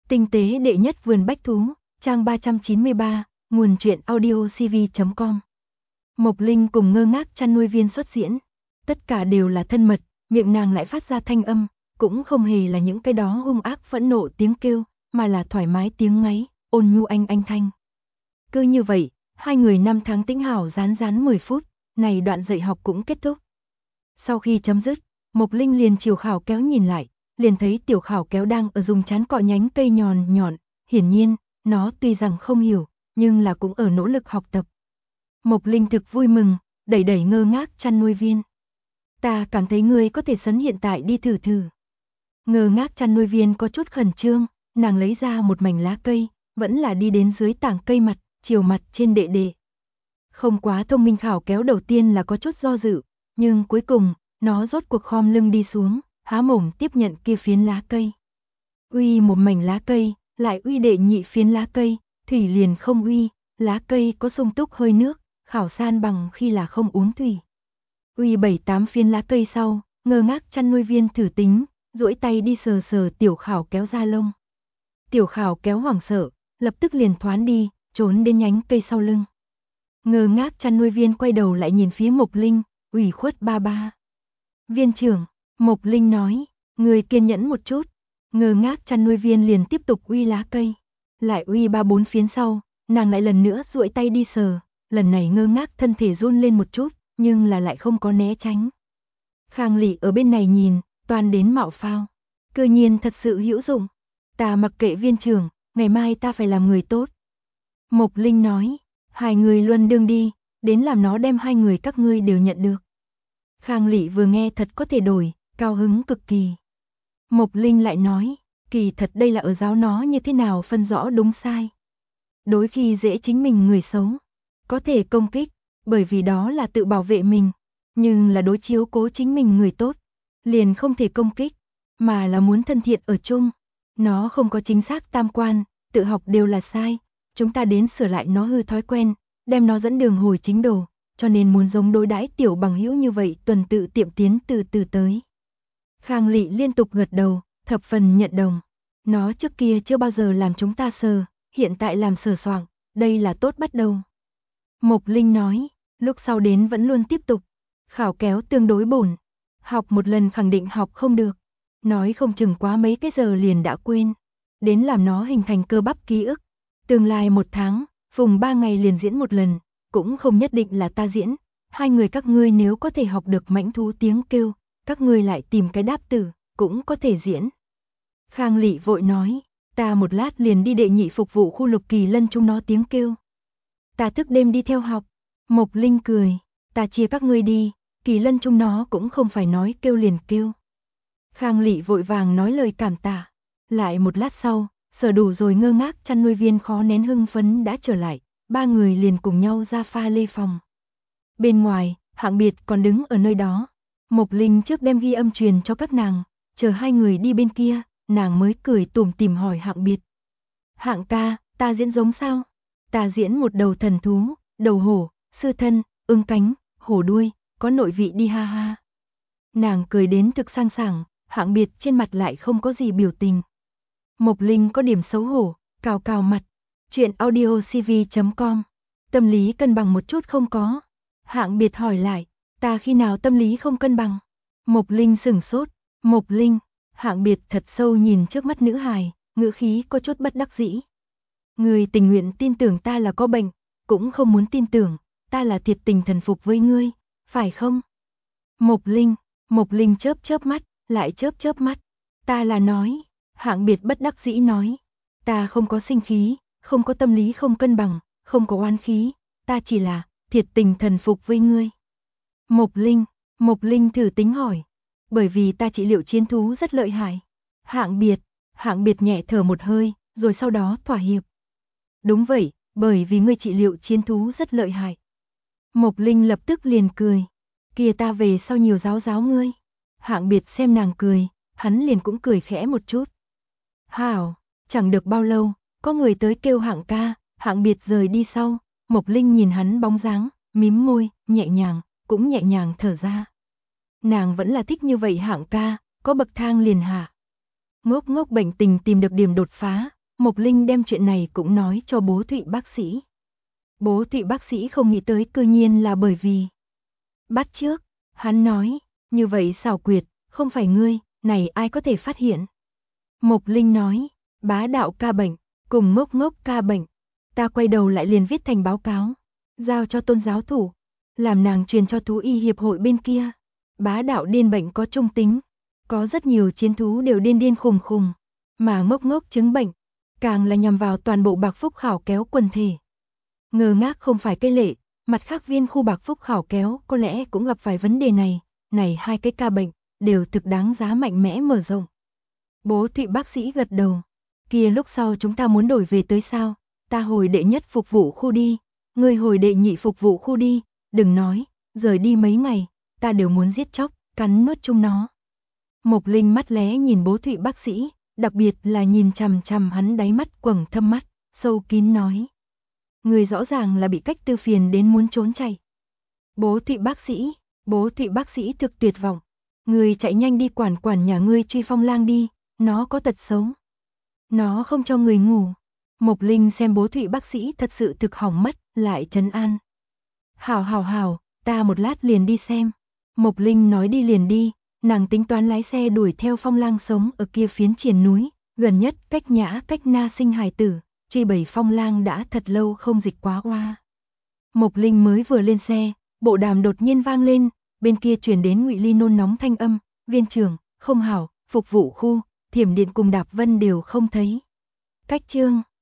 Tinh tế đệ nhất vườn bách thú, trang 393, nguồn truyện audiocv.com. Mộc Linh cùng Ngơ Ngác chăn nuôi viên xuất diễn. Tất cả đều là thân mật, miệng nàng lại phát ra thanh âm, cũng không hề là những cái đó hung ác phẫn nộ tiếng kêu, mà là thoải mái tiếng ngáy, ôn nhu anh thanh. Cứ như vậy, hai người năm tháng tĩnh hảo rán 10 phút, này đoạn dạy học cũng kết thúc. Sau khi chấm dứt, Mộc Linh liền chiều Khảo Kéo nhìn lại, liền thấy tiểu Khảo Kéo đang ở dùng chán cọ nhánh cây nhọn, hiển nhiên, nó tuy rằng không hiểu, nhưng là cũng ở nỗ lực học tập. Mộc Linh thực vui mừng, đẩy Ngơ Ngác chăn nuôi viên. Ta cảm thấy ngươi có thể sấn hiện tại đi thử. Ngơ Ngác chăn nuôi viên có chút khẩn trương, nàng lấy ra một mảnh lá cây, vẫn là đi đến dưới tảng cây mặt, chiều mặt trên đệ. Không quá thông minh Khảo Kéo đầu tiên là có chút do dự, nhưng cuối cùng, nó rốt cuộc khom lưng đi xuống, há mồm tiếp nhận kia phiến lá cây. Uy một mảnh lá cây, lại uy đệ nhị phiến lá cây, thủy liền không uy, lá cây có sung túc hơi nước, Khảo san bằng khi là không uống thủy. Uy 7-8 phiến lá cây sau, Ngơ Ngác chăn nuôi viên thử tính, duỗi tay đi sờ tiểu Khảo Kéo da lông. Tiểu Khảo Kéo hoảng sợ, lập tức liền thoán đi, trốn đến nhánh cây sau lưng. Ngơ Ngác chăn nuôi viên quay đầu lại nhìn phía Mộc Linh, ủy khuất ba. Viên trưởng, Mộc Linh nói, người kiên nhẫn một chút. Ngơ Ngác chăn nuôi viên liền tiếp tục uy lá cây. Lại uy 3-4 phiến sau, nàng lại lần nữa duỗi tay đi sờ, lần này Ngơ Ngác thân thể run lên một chút, nhưng là lại không có né tránh. Khang Lị ở bên này nhìn, toàn đến mạo phao. Cơ nhiên thật sự hữu dụng. Ta mặc kệ viên trưởng, ngày mai ta phải làm người tốt. Mộc Linh nói, hai người luân đương đi, đến làm nó đem hai người các ngươi đều nhận được. Khang Lị vừa nghe thật có thể đổi, cao hứng cực kỳ. Mộc Linh lại nói, kỳ thật đây là ở giáo nó như thế nào phân rõ đúng sai. Đối khi dễ chính mình người xấu, có thể công kích, bởi vì đó là tự bảo vệ mình, nhưng là đối chiếu cố chính mình người tốt, liền không thể công kích, mà là muốn thân thiện ở chung. Nó không có chính xác tam quan, tự học đều là sai, chúng ta đến sửa lại nó hư thói quen, đem nó dẫn đường hồi chính đồ, cho nên muốn giống đối đãi tiểu bằng hữu như vậy tuần tự tiệm tiến từ tới. Khang Lị liên tục gật đầu, thập phần nhận đồng. Nó trước kia chưa bao giờ làm chúng ta sờ, hiện tại làm sờ soạng, đây là tốt bắt đầu. Mộc Linh nói, lúc sau đến vẫn luôn tiếp tục. Khảo Kéo tương đối bổn, học một lần khẳng định học không được, nói không chừng quá mấy cái giờ liền đã quên. Đến làm nó hình thành cơ bắp ký ức. Tương lai 1 tháng, phùng 3 ngày liền diễn một lần, cũng không nhất định là ta diễn. Hai người các ngươi nếu có thể học được mãnh thú tiếng kêu, các ngươi lại tìm cái đáp tử, cũng có thể diễn. Khang Lị vội nói, ta một lát liền đi đệ nhị phục vụ khu Lục Kỳ Lân chúng nó tiếng kêu. Ta thức đêm đi theo học. Mộc Linh cười, ta chia các ngươi đi, Kỳ Lân chúng nó cũng không phải nói kêu liền kêu. Khang Lị vội vàng nói lời cảm tạ. Lại một lát sau, sở đủ rồi Ngơ Ngác chăn nuôi viên khó nén hưng phấn đã trở lại, ba người liền cùng nhau ra pha lê phòng. Bên ngoài, Hạng Biệt còn đứng ở nơi đó. Mộc Linh trước đem ghi âm truyền cho các nàng, chờ hai người đi bên kia, nàng mới cười tủm tỉm hỏi Hạng Biệt. Hạng ca, ta diễn giống sao? Ta diễn một đầu thần thú, đầu hổ, sư thân, ưng cánh, hổ đuôi, có nội vị đi ha ha. Nàng cười đến thực sang sảng, Hạng Biệt trên mặt lại không có gì biểu tình. Mộc Linh có điểm xấu hổ, cào mặt. Chuyện audiocv.com. Tâm lý cân bằng một chút không có. Hạng Biệt hỏi lại, ta khi nào tâm lý không cân bằng? Mộc Linh sửng sốt. Mộc Linh, Hạng Biệt thật sâu nhìn trước mắt nữ hài, ngữ khí có chút bất đắc dĩ. Ngươi tình nguyện tin tưởng ta là có bệnh, cũng không muốn tin tưởng, ta là thiệt tình thần phục với ngươi, phải không? Mộc Linh chớp mắt, lại chớp mắt. Ta là nói, Hạng Biệt bất đắc dĩ nói, ta không có sinh khí, không có tâm lý không cân bằng, không có oán khí, ta chỉ là thiệt tình thần phục với ngươi. Mộc Linh thử tính hỏi, bởi vì ta trị liệu chiến thú rất lợi hại. Hạng Biệt nhẹ thở một hơi, rồi sau đó thỏa hiệp. Đúng vậy, bởi vì ngươi trị liệu chiến thú rất lợi hại. Mộc Linh lập tức liền cười, kia ta về sau nhiều giáo ngươi. Hạng Biệt xem nàng cười, hắn liền cũng cười khẽ một chút. Hảo, chẳng được bao lâu, có người tới kêu Hạng ca, Hạng Biệt rời đi sau, Mộc Linh nhìn hắn bóng dáng, mím môi, cũng nhẹ nhàng thở ra. Nàng vẫn là thích như vậy Hạng ca, có bậc thang liền hạ. Ngốc ngốc bệnh tình tìm được điểm đột phá, Mộc Linh đem chuyện này cũng nói cho bố Thụy bác sĩ. Bố Thụy bác sĩ không nghĩ tới cư nhiên là bởi vì bắt chước, hắn nói, như vậy xảo quyệt, không phải ngươi, này ai có thể phát hiện. Mộc Linh nói, bá đạo ca bệnh, cùng ngốc ngốc ca bệnh, ta quay đầu lại liền viết thành báo cáo, giao cho tôn giáo thủ, làm nàng truyền cho thú y hiệp hội bên kia. Bá đạo điên bệnh có trung tính, có rất nhiều chiến thú đều điên điên khùng khùng, mà ngốc ngốc chứng bệnh, càng là nhằm vào toàn bộ Bạc Phúc Khảo Kéo quần thể. Ngờ ngác không phải cái lệ, mặt khác viên khu Bạc Phúc Khảo Kéo có lẽ cũng gặp phải vấn đề này hai cái ca bệnh, đều thực đáng giá mạnh mẽ mở rộng. Bố Thụy bác sĩ gật đầu, kia lúc sau chúng ta muốn đổi về tới sao, ta hồi đệ nhất phục vụ khu đi, ngươi hồi đệ nhị phục vụ khu đi, đừng nói, rời đi mấy ngày, ta đều muốn giết chóc, cắn nuốt chung nó. Mộc Linh mắt lé nhìn bố Thụy bác sĩ, đặc biệt là nhìn chằm chằm hắn đáy mắt quầng thâm mắt, sâu kín nói. Người rõ ràng là bị cách tư phiền đến muốn trốn chạy. Bố Thụy bác sĩ thực tuyệt vọng. Người chạy nhanh đi quản nhà ngươi Truy Phong Lang đi, nó có tật xấu. Nó không cho người ngủ. Mộc Linh xem bố Thụy bác sĩ thật sự thực hỏng mất, lại trấn an. Hảo, ta một lát liền đi xem. Mộc Linh nói đi liền đi, nàng tính toán lái xe đuổi theo Phong Lang sống ở kia phiến triền núi, gần nhất cách Nhã cách Na sinh hài tử, truy bầy Phong Lang đã thật lâu không dịch quá oa. Mộc Linh mới vừa lên xe, bộ đàm đột nhiên vang lên, bên kia truyền đến Ngụy Ly nôn nóng thanh âm, viên trưởng, không hảo, phục vụ khu, Thiểm Điện cùng Đạp Vân đều không thấy. Cách chương